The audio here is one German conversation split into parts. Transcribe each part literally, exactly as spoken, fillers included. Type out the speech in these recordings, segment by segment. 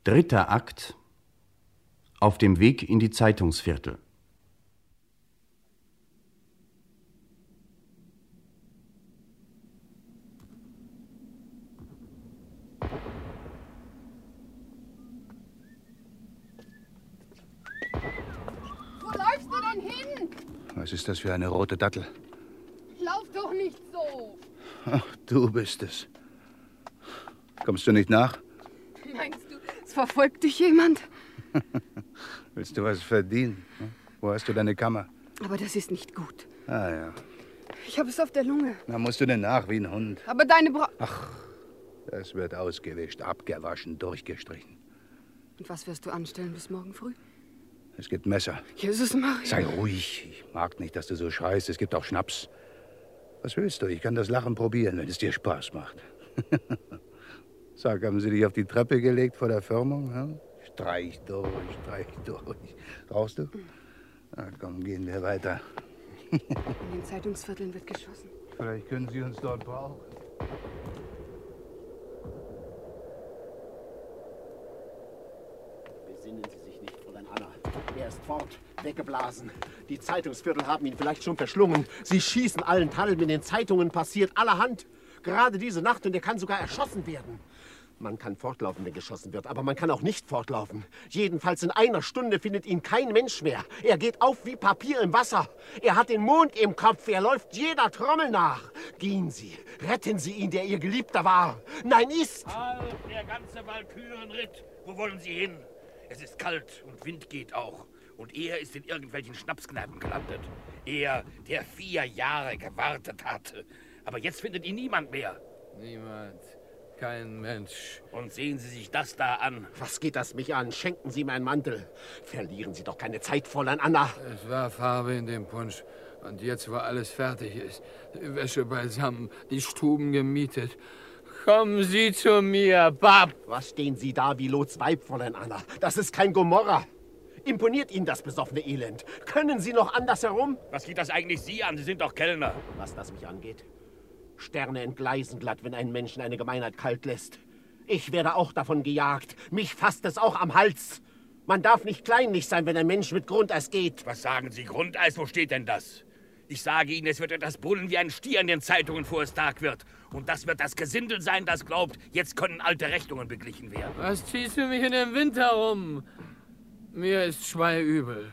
Dritter Akt. Auf dem Weg in die Zeitungsviertel. Wo läufst du denn hin? Was ist das für eine rote Dattel? Lauf doch nicht so. Ach, du bist es. Kommst du nicht nach? Meinst du, es verfolgt dich jemand? Willst du was verdienen? Wo hast du deine Kammer? Aber das ist nicht gut. Ah ja. Ich habe es auf der Lunge. Na, musst du denn nach wie ein Hund? Aber deine Bra... Ach, das wird ausgewischt, abgewaschen, durchgestrichen. Und was wirst du anstellen bis morgen früh? Es gibt Messer. Jesus Maria. Sei ruhig. Ich mag nicht, dass du so schreist. Es gibt auch Schnaps. Was willst du? Ich kann das Lachen probieren, wenn es dir Spaß macht. Sag, haben sie dich auf die Treppe gelegt vor der Firmung? Hm? Streich durch, streich durch. Rauchst du? Na komm, gehen wir weiter. In den Zeitungsvierteln wird geschossen. Vielleicht können sie uns dort brauchen. Besinnen Sie sich nicht, Fräulein Anna. Er ist fort, weggeblasen. Die Zeitungsviertel haben ihn vielleicht schon verschlungen. Sie schießen allenthalben, in den Zeitungen passiert allerhand. Gerade diese Nacht, und er kann sogar erschossen werden. Man kann fortlaufen, wenn geschossen wird, aber man kann auch nicht fortlaufen. Jedenfalls in einer Stunde findet ihn kein Mensch mehr. Er geht auf wie Papier im Wasser. Er hat den Mond im Kopf, er läuft jeder Trommel nach. Gehen Sie, retten Sie ihn, der Ihr Geliebter war. Nein, ist... Halt, der ganze Walkürenritt. Wo wollen Sie hin? Es ist kalt und Wind geht auch. Und er ist in irgendwelchen Schnapskneipen gelandet. Er, der vier Jahre gewartet hatte. Aber jetzt findet ihn niemand mehr. Niemand. Kein Mensch. Und sehen Sie sich das da an. Was geht das mich an? Schenken Sie mir einen Mantel. Verlieren Sie doch keine Zeit, Fräulein Anna. Es war Farbe in dem Punsch. Und jetzt, wo alles fertig ist, die Wäsche beisammen, die Stuben gemietet. Kommen Sie zu mir, Bab. Was stehen Sie da wie Lots Weib, Fräulein Anna? Das ist kein Gomorra. Imponiert Ihnen das besoffene Elend? Können Sie noch anders herum? Was geht das eigentlich Sie an? Sie sind doch Kellner. Was das mich angeht. Sterne entgleisen glatt, wenn ein Menschen eine Gemeinheit kalt lässt. Ich werde auch davon gejagt. Mich fasst es auch am Hals. Man darf nicht kleinlich sein, wenn ein Mensch mit Grundeis geht. Was sagen Sie, Grundeis? Wo steht denn das? Ich sage Ihnen, es wird etwas brüllen wie ein Stier in den Zeitungen, vor es Tag wird. Und das wird das Gesindel sein, das glaubt, jetzt können alte Rechnungen beglichen werden. Was ziehst du mich in den Wind herum? Mir ist schweiübel.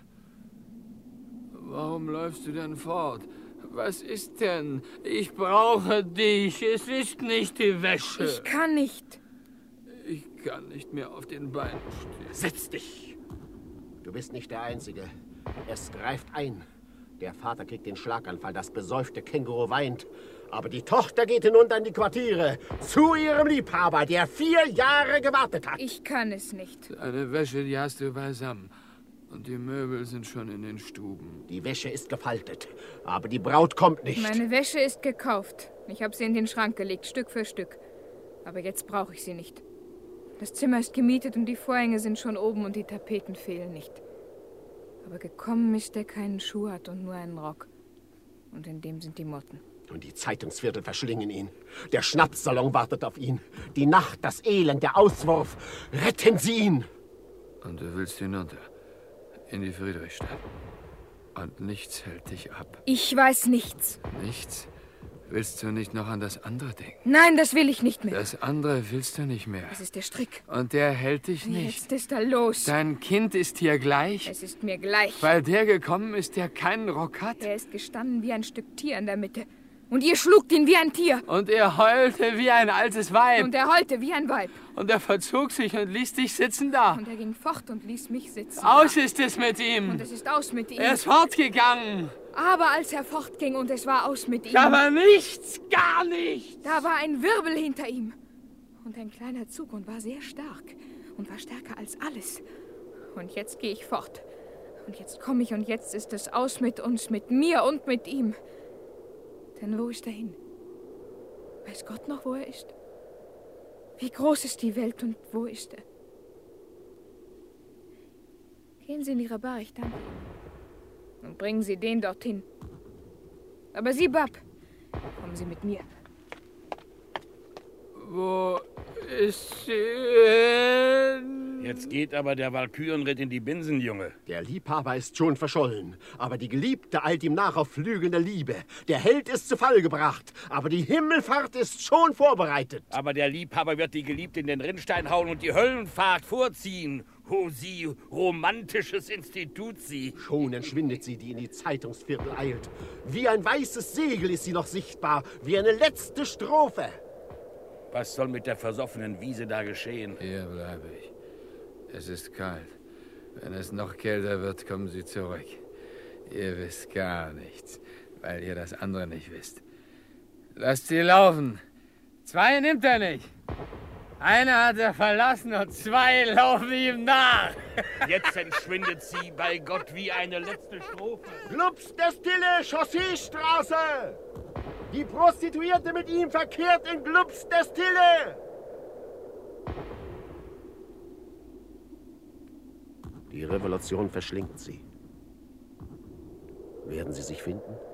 Warum läufst du denn fort? Was ist denn? Ich brauche dich. Es ist nicht die Wäsche. Ich kann nicht. Ich kann nicht mehr auf den Beinen stehen. Setz dich! Du bist nicht der Einzige. Es greift ein. Der Vater kriegt den Schlaganfall, das besäufte Känguru weint. Aber die Tochter geht hinunter in die Quartiere. Zu ihrem Liebhaber, der vier Jahre gewartet hat. Ich kann es nicht. Eine Wäsche, die hast du beisammen. Und die Möbel sind schon in den Stuben. Die Wäsche ist gefaltet, aber die Braut kommt nicht. Meine Wäsche ist gekauft. Ich habe sie in den Schrank gelegt, Stück für Stück. Aber jetzt brauche ich sie nicht. Das Zimmer ist gemietet und die Vorhänge sind schon oben und die Tapeten fehlen nicht. Aber gekommen ist, der keinen Schuh hat und nur einen Rock. Und in dem sind die Motten. Und die Zeitungsviertel verschlingen ihn. Der Schnapssalon wartet auf ihn. Die Nacht, das Elend, der Auswurf. Retten Sie ihn! Und du willst hinunter. In die Friedrichstadt. Und nichts hält dich ab. Ich weiß nichts. Nichts? Willst du nicht noch an das andere denken? Nein, das will ich nicht mehr. Das andere willst du nicht mehr. Das ist der Strick. Und der hält dich nicht. Jetzt ist er los. Dein Kind ist hier gleich. Es ist mir gleich. Weil der gekommen ist, der keinen Rock hat. Er ist gestanden wie ein Stück Tier in der Mitte. Und ihr schlugt ihn wie ein Tier. Und er heulte wie ein altes Weib. Und er heulte wie ein Weib. Und er verzog sich und ließ dich sitzen da. Und er ging fort und ließ mich sitzen. Aus ist es mit ihm. Und es ist aus mit ihm. Er ist fortgegangen. Aber als er fortging und es war aus mit ihm. Da war nichts, gar nichts. Da war ein Wirbel hinter ihm. Und ein kleiner Zug und war sehr stark. Und war stärker als alles. Und jetzt gehe ich fort. Und jetzt komme ich und jetzt ist es aus mit uns, mit mir und mit ihm. Denn wo ist er hin? Weiß Gott noch, wo er ist? Wie groß ist die Welt und wo ist er? Gehen Sie in Ihre Bar, ich danke Ihnen. Und bringen Sie den dorthin. Aber Sie, Bab, kommen Sie mit mir. Wo ist sie? Jetzt geht aber der Walkürenritt in die Binsen, Junge. Der Liebhaber ist schon verschollen, aber die Geliebte eilt ihm nach auf Flügeln der Liebe. Der Held ist zu Fall gebracht, aber die Himmelfahrt ist schon vorbereitet. Aber der Liebhaber wird die Geliebte in den Rinnstein hauen und die Höllenfahrt vorziehen. Oh, sie, romantisches Institut, sie. Schon entschwindet sie, die in die Zeitungsviertel eilt. Wie ein weißes Segel ist sie noch sichtbar, wie eine letzte Strophe. Was soll mit der versoffenen Wiese da geschehen? Hier bleibe ich. Es ist kalt. Wenn es noch kälter wird, kommen Sie zurück. Ihr wisst gar nichts, weil ihr das andere nicht wisst. Lasst sie laufen. Zwei nimmt er nicht. Einer hat er verlassen und zwei laufen ihm nach. Jetzt entschwindet sie bei Gott wie eine letzte Strophe. Glups der Stille, Chausseestraße! Die Prostituierte mit ihm verkehrt in Glups der Stille! Die Revolution verschlingt sie. Werden sie sich finden?